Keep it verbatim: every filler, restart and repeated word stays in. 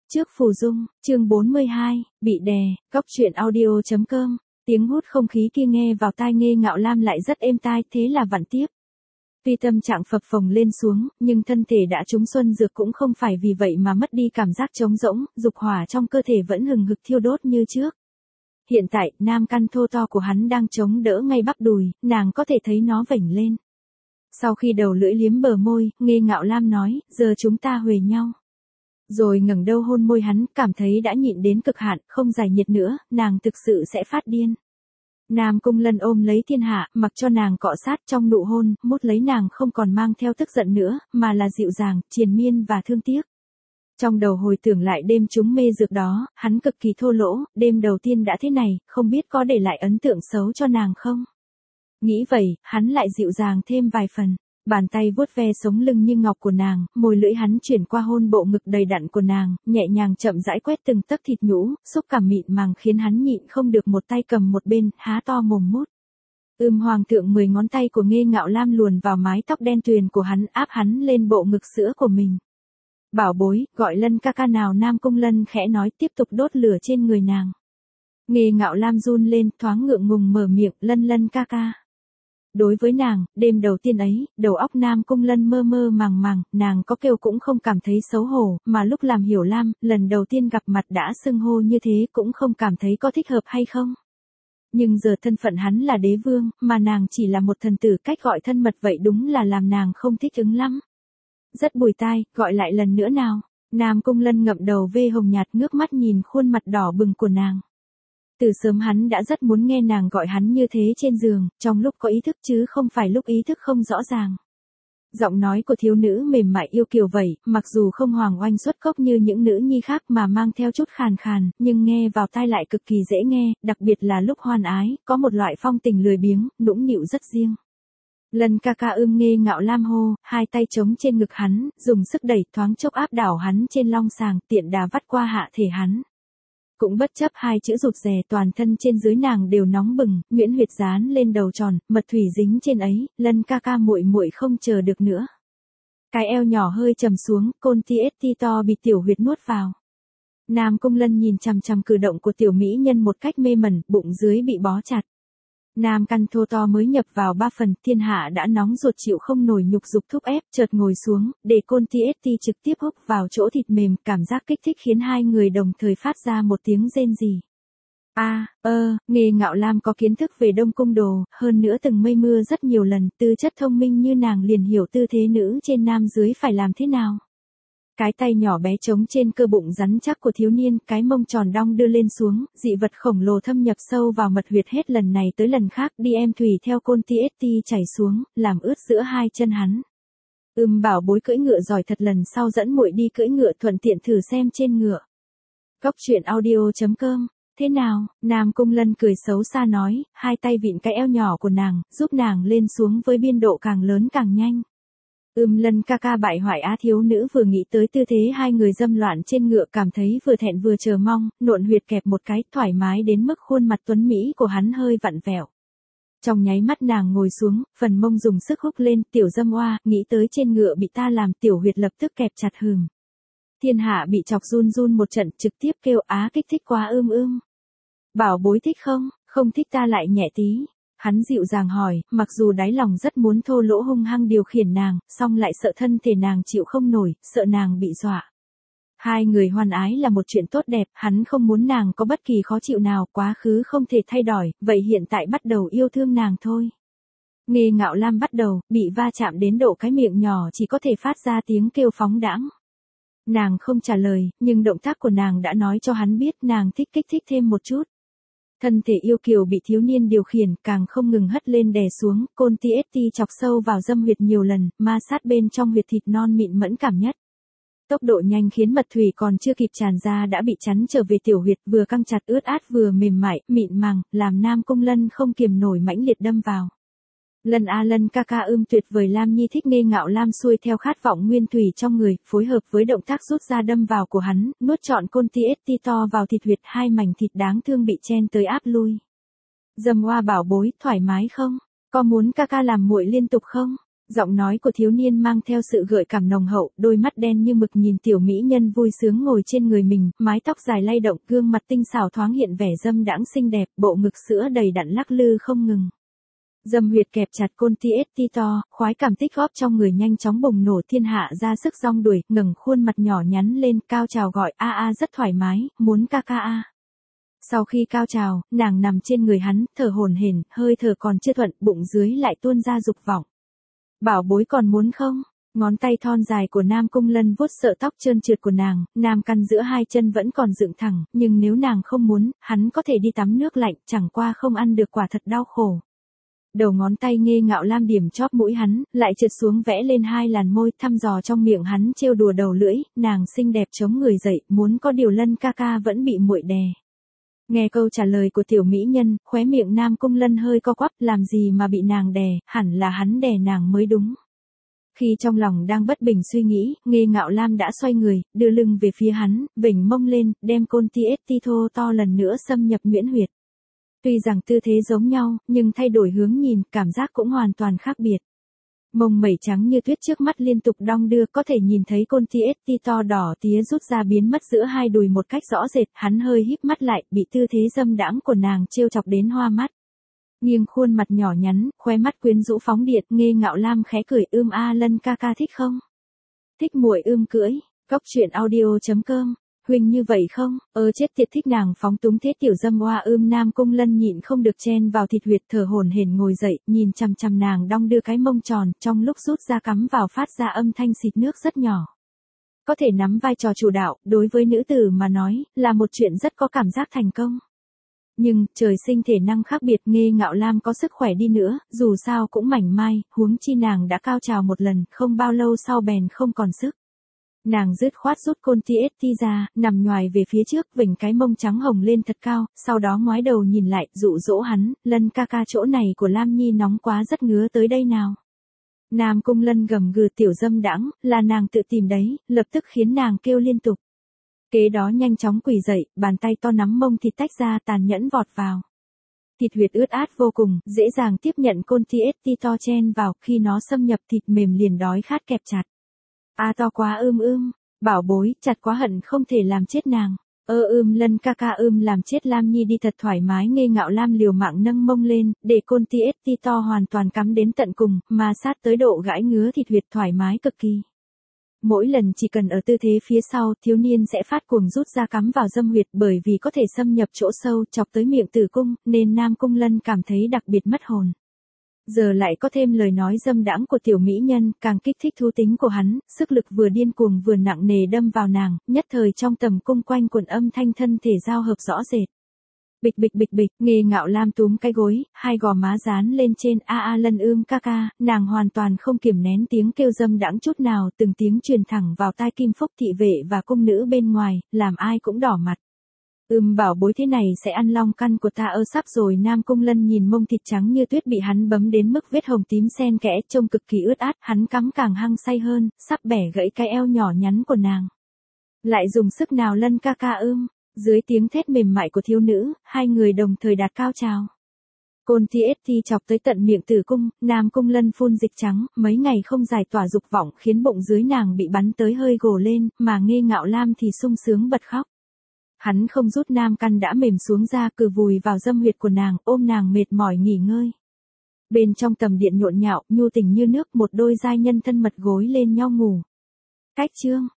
Trước phù dung, chương bốn mươi hai, bị đè, góc truyện audio chấm com, tiếng hút không khí kia nghe vào tai Nghê Ngạo Lam lại rất êm tai, thế là vặn tiếp. Tuy tâm trạng phập phồng lên xuống, nhưng thân thể đã trúng xuân dược cũng không phải vì vậy mà mất đi cảm giác trống rỗng, dục hỏa trong cơ thể vẫn hừng hực thiêu đốt như trước. Hiện tại, nam căn thô to của hắn đang chống đỡ ngay bắp đùi, nàng có thể thấy nó vểnh lên. Sau khi đầu lưỡi liếm bờ môi, Nghê Ngạo Lam nói, giờ chúng ta huề nhau. Rồi ngẩng đầu hôn môi hắn, cảm thấy đã nhịn đến cực hạn, không giải nhiệt nữa, nàng thực sự sẽ phát điên. Nam Cung Lân ôm lấy thiên hạ, mặc cho nàng cọ sát trong nụ hôn, mút lấy nàng không còn mang theo tức giận nữa, mà là dịu dàng, triền miên và thương tiếc. Trong đầu hồi tưởng lại đêm chúng mê dược đó, hắn cực kỳ thô lỗ, đêm đầu tiên đã thế này, không biết có để lại ấn tượng xấu cho nàng không? Nghĩ vậy, hắn lại dịu dàng thêm vài phần. Bàn tay vuốt ve sống lưng như ngọc của nàng, môi lưỡi hắn chuyển qua hôn bộ ngực đầy đặn của nàng, nhẹ nhàng chậm rãi quét từng tấc thịt nhũ, xúc cảm mịn màng khiến hắn nhịn không được một tay cầm một bên, há to mồm mút. Ưm hoàng thượng mười ngón tay của Nghê Ngạo Lam luồn vào mái tóc đen tuyền của hắn, áp hắn lên bộ ngực sữa của mình. Bảo bối, gọi Lân ca ca nào. Nam Cung Lân khẽ nói, tiếp tục đốt lửa trên người nàng. Nghê Ngạo Lam run lên, thoáng ngượng ngùng mở miệng, Lân Lân ca ca. Đối với nàng, đêm đầu tiên ấy, đầu óc Nam Cung Lân mơ mơ màng màng, nàng có kêu cũng không cảm thấy xấu hổ, mà lúc làm Hiểu Lam, lần đầu tiên gặp mặt đã xưng hô như thế cũng không cảm thấy có thích hợp hay không. Nhưng giờ thân phận hắn là đế vương, mà nàng chỉ là một thần tử, cách gọi thân mật vậy đúng là làm nàng không thích ứng lắm. Rất bùi tai, gọi lại lần nữa nào. Nam Cung Lân ngậm đầu vê hồng nhạt, ngước mắt nhìn khuôn mặt đỏ bừng của nàng. Từ sớm hắn đã rất muốn nghe nàng gọi hắn như thế trên giường, trong lúc có ý thức chứ không phải lúc ý thức không rõ ràng. Giọng nói của thiếu nữ mềm mại yêu kiều vậy, mặc dù không hoàng oanh xuất cốc như những nữ nhi khác mà mang theo chút khàn khàn, nhưng nghe vào tai lại cực kỳ dễ nghe, đặc biệt là lúc hoan ái, có một loại phong tình lười biếng, nũng nịu rất riêng. Lân ca ca ưm Nghê Ngạo Lam hô, hai tay chống trên ngực hắn, dùng sức đẩy thoáng chốc áp đảo hắn trên long sàng, tiện đà vắt qua hạ thể hắn. Cũng bất chấp hai chữ rụt rè, toàn thân trên dưới nàng đều nóng bừng, nhuyễn huyệt dán lên đầu tròn, mật thủy dính trên ấy, Lân ca ca muội muội không chờ được nữa. Cái eo nhỏ hơi trầm xuống, côn ti ết ti to bị tiểu huyệt nuốt vào. Nam Cung Lân nhìn chằm chằm cử động của tiểu mỹ nhân một cách mê mẩn, bụng dưới bị bó chặt. Nam căn thô to mới nhập vào ba phần, thiên hạ đã nóng ruột chịu không nổi nhục dục thúc ép, chợt ngồi xuống, để côn ti ết ti trực tiếp húc vào chỗ thịt mềm, cảm giác kích thích khiến hai người đồng thời phát ra một tiếng rên rỉ. A, ơ, Nghê Ngạo Lam có kiến thức về Đông Cung đồ, hơn nữa từng mây mưa rất nhiều lần, tư chất thông minh như nàng liền hiểu tư thế nữ trên nam dưới phải làm thế nào. Cái tay nhỏ bé trống trên cơ bụng rắn chắc của thiếu niên, cái mông tròn đong đưa lên xuống, dị vật khổng lồ thâm nhập sâu vào mật huyệt hết lần này tới lần khác, đi em thủy theo côn ti ết ti chảy xuống, làm ướt giữa hai chân hắn. Ừm bảo bối cưỡi ngựa giỏi thật, lần sau dẫn muội đi cưỡi ngựa thuận tiện thử xem trên ngựa. Góc truyện audio chấm com. Thế nào? Nam Cung Lân cười xấu xa nói, hai tay vịn cái eo nhỏ của nàng, giúp nàng lên xuống với biên độ càng lớn càng nhanh. Ưm Lân ca ca bại hoại á. Thiếu nữ vừa nghĩ tới tư thế hai người dâm loạn trên ngựa, cảm thấy vừa thẹn vừa chờ mong, nộn huyệt kẹp một cái, thoải mái đến mức khuôn mặt tuấn mỹ của hắn hơi vặn vẹo. Trong nháy mắt nàng ngồi xuống, phần mông dùng sức húc lên, tiểu dâm oa, nghĩ tới trên ngựa bị ta làm, tiểu huyệt lập tức kẹp chặt hừm. Thiên hạ bị chọc run run một trận, trực tiếp kêu á, kích thích quá ưm ưm. Bảo bối thích không? Không thích ta lại nhẹ tí. Hắn dịu dàng hỏi, mặc dù đáy lòng rất muốn thô lỗ hung hăng điều khiển nàng, song lại sợ thân thể nàng chịu không nổi, sợ nàng bị dọa. Hai người hoan ái là một chuyện tốt đẹp, hắn không muốn nàng có bất kỳ khó chịu nào, quá khứ không thể thay đổi, vậy hiện tại bắt đầu yêu thương nàng thôi. Nghê Ngạo Lam bắt đầu, bị va chạm đến độ cái miệng nhỏ chỉ có thể phát ra tiếng kêu phóng đãng. Nàng không trả lời, nhưng động tác của nàng đã nói cho hắn biết nàng thích kích thích thêm một chút. Thân thể yêu kiều bị thiếu niên điều khiển, càng không ngừng hất lên đè xuống, côn ti ết ti chọc sâu vào dâm huyệt nhiều lần, ma sát bên trong huyệt thịt non mịn mẫn cảm nhất. Tốc độ nhanh khiến mật thủy còn chưa kịp tràn ra đã bị chắn trở về tiểu huyệt, vừa căng chặt ướt át vừa mềm mại, mịn màng, làm Nam Cung Lân không kiềm nổi mãnh liệt đâm vào. Lân a Lân ca ca ưm tuyệt vời. Lam Nhi thích Nghê Ngạo Lam xuôi theo khát vọng nguyên thủy trong người, phối hợp với động tác rút ra đâm vào của hắn, nuốt trọn côn ti ết ti to vào thịt huyệt, hai mảnh thịt đáng thương bị chen tới áp lui. Dâm oa bảo bối, thoải mái không? Có muốn ca ca làm muội liên tục không? Giọng nói của thiếu niên mang theo sự gợi cảm nồng hậu, đôi mắt đen như mực nhìn tiểu mỹ nhân vui sướng ngồi trên người mình, mái tóc dài lay động, gương mặt tinh xảo thoáng hiện vẻ dâm đãng xinh đẹp, bộ ngực sữa đầy đặn lắc lư không ngừng. Dâm huyệt kẹp chặt côn ti ét ti to, khoái cảm tích góp trong người nhanh chóng bùng nổ, thiên hạ ra sức rong đuổi, ngẩng khuôn mặt nhỏ nhắn lên, cao trào gọi a a rất thoải mái, muốn ca ca a. Sau khi cao trào, nàng nằm trên người hắn, thở hổn hển, hơi thở còn chưa thuận, bụng dưới lại tuôn ra dục vọng. Bảo bối còn muốn không? Ngón tay thon dài của Nam Cung Lân vuốt sợ tóc trơn trượt của nàng, nam căn giữa hai chân vẫn còn dựng thẳng, nhưng nếu nàng không muốn, hắn có thể đi tắm nước lạnh, chẳng qua không ăn được quả thật đau khổ. Đầu ngón tay nghê ngạo lam điểm chóp mũi hắn, lại trượt xuống vẽ lên hai làn môi, thăm dò trong miệng hắn trêu đùa đầu lưỡi, nàng xinh đẹp chống người dậy, muốn có điều Lân ca ca vẫn bị muội đè. Nghe câu trả lời của tiểu mỹ nhân, khóe miệng Nam Cung Lân hơi co quắp, làm gì mà bị nàng đè, hẳn là hắn đè nàng mới đúng. Khi trong lòng đang bất bình suy nghĩ, Nghê Ngạo Lam đã xoay người, đưa lưng về phía hắn, vểnh mông lên, đem côn ti ét ti thô to lần nữa xâm nhập nhuyễn huyệt. Tuy rằng tư thế giống nhau, nhưng thay đổi hướng nhìn, cảm giác cũng hoàn toàn khác biệt. Mông mẩy trắng như tuyết trước mắt liên tục đong đưa, có thể nhìn thấy côn ti ét ti to đỏ tía rút ra biến mất giữa hai đùi một cách rõ rệt, hắn hơi híp mắt lại, bị tư thế dâm đãng của nàng trêu chọc đến hoa mắt. Nghiêng khuôn mặt nhỏ nhắn, khóe mắt quyến rũ phóng điện, Nghê Ngạo Lam khẽ cười, ưm a Lân ca ca thích không? Thích muội ưm cưỡi, Cóc truyện audio chấm com. Huynh như vậy không? Ơ chết tiệt, thích nàng phóng túng thế tiểu dâm oa ưm. Nam Cung Lân nhịn không được chen vào thịt huyệt, thở hổn hển ngồi dậy, nhìn chằm chằm nàng đong đưa cái mông tròn, trong lúc rút ra cắm vào phát ra âm thanh xịt nước rất nhỏ. Có thể nắm vai trò chủ đạo, đối với nữ tử mà nói, là một chuyện rất có cảm giác thành công. Nhưng, trời sinh thể năng khác biệt, Nghê Ngạo Lam có sức khỏe đi nữa, dù sao cũng mảnh mai, huống chi nàng đã cao trào một lần, không bao lâu sau bèn không còn sức. Nàng dứt khoát rút côn ti ét ti ra, nằm nhoài về phía trước, vểnh cái mông trắng hồng lên thật cao, sau đó ngoái đầu nhìn lại, dụ dỗ hắn, Lân ca ca chỗ này của Lam Nhi nóng quá rất ngứa tới đây nào. Nam Cung Lân gầm gừ, tiểu dâm đãng, là nàng tự tìm đấy, lập tức khiến nàng kêu liên tục. Kế đó nhanh chóng quỳ dậy, bàn tay to nắm mông thịt tách ra, tàn nhẫn vọt vào. Thịt huyệt ướt át vô cùng, dễ dàng tiếp nhận côn ti ét ti to chen vào, khi nó xâm nhập thịt mềm liền đói khát kẹp chặt. A to quá ưm ưm, bảo bối, chặt quá hận không thể làm chết nàng. Ơ ưm Lân ca ca ưm làm chết Lam Nhi đi thật thoải mái. Nghê Ngạo Lam liều mạng nâng mông lên, để côn ti ét ti to hoàn toàn cắm đến tận cùng, mà sát tới độ gãi ngứa thịt huyệt thoải mái cực kỳ. Mỗi lần chỉ cần ở tư thế phía sau, thiếu niên sẽ phát cuồng rút ra cắm vào dâm huyệt, bởi vì có thể xâm nhập chỗ sâu, chọc tới miệng tử cung, nên Nam Cung Lân cảm thấy đặc biệt mất hồn. Giờ lại có thêm lời nói dâm đãng của tiểu mỹ nhân, càng kích thích thú tính của hắn, sức lực vừa điên cuồng vừa nặng nề đâm vào nàng, nhất thời trong tầm cung quanh quần âm thanh thân thể giao hợp rõ rệt. Bịch bịch bịch bịch, Nghê Ngạo Lam túm cái gối, hai gò má dán lên trên, a a Lân ưm ca ca, nàng hoàn toàn không kiềm nén tiếng kêu dâm đãng chút nào, từng tiếng truyền thẳng vào tai Kim Phúc thị vệ và cung nữ bên ngoài, làm ai cũng đỏ mặt. Ưm bảo bối, thế này sẽ ăn long căn của ta ơ. Sắp rồi. Nam Cung Lân nhìn mông thịt trắng như tuyết bị hắn bấm đến mức vết hồng tím xen kẽ, trông cực kỳ ướt át, hắn cắm càng hăng say hơn, sắp bẻ gãy cái eo nhỏ nhắn của nàng. Lại dùng sức nào Lân ca ca ưm. Dưới tiếng thét mềm mại của thiếu nữ, hai người đồng thời đạt cao trào. Côn ti ét ti chọc tới tận miệng tử cung, Nam Cung Lân phun dịch trắng, mấy ngày không giải tỏa dục vọng, khiến bụng dưới nàng bị bắn tới hơi gồ lên, mà Nghê Ngạo Lam thì sung sướng bật khóc. Hắn không rút nam căn đã mềm xuống ra, cứ vùi vào dâm huyệt của nàng, ôm nàng mệt mỏi nghỉ ngơi. Bên trong tầm điện nhộn nhạo, nhu tình như nước, một đôi giai nhân thân mật gối lên nhau ngủ. Cách chương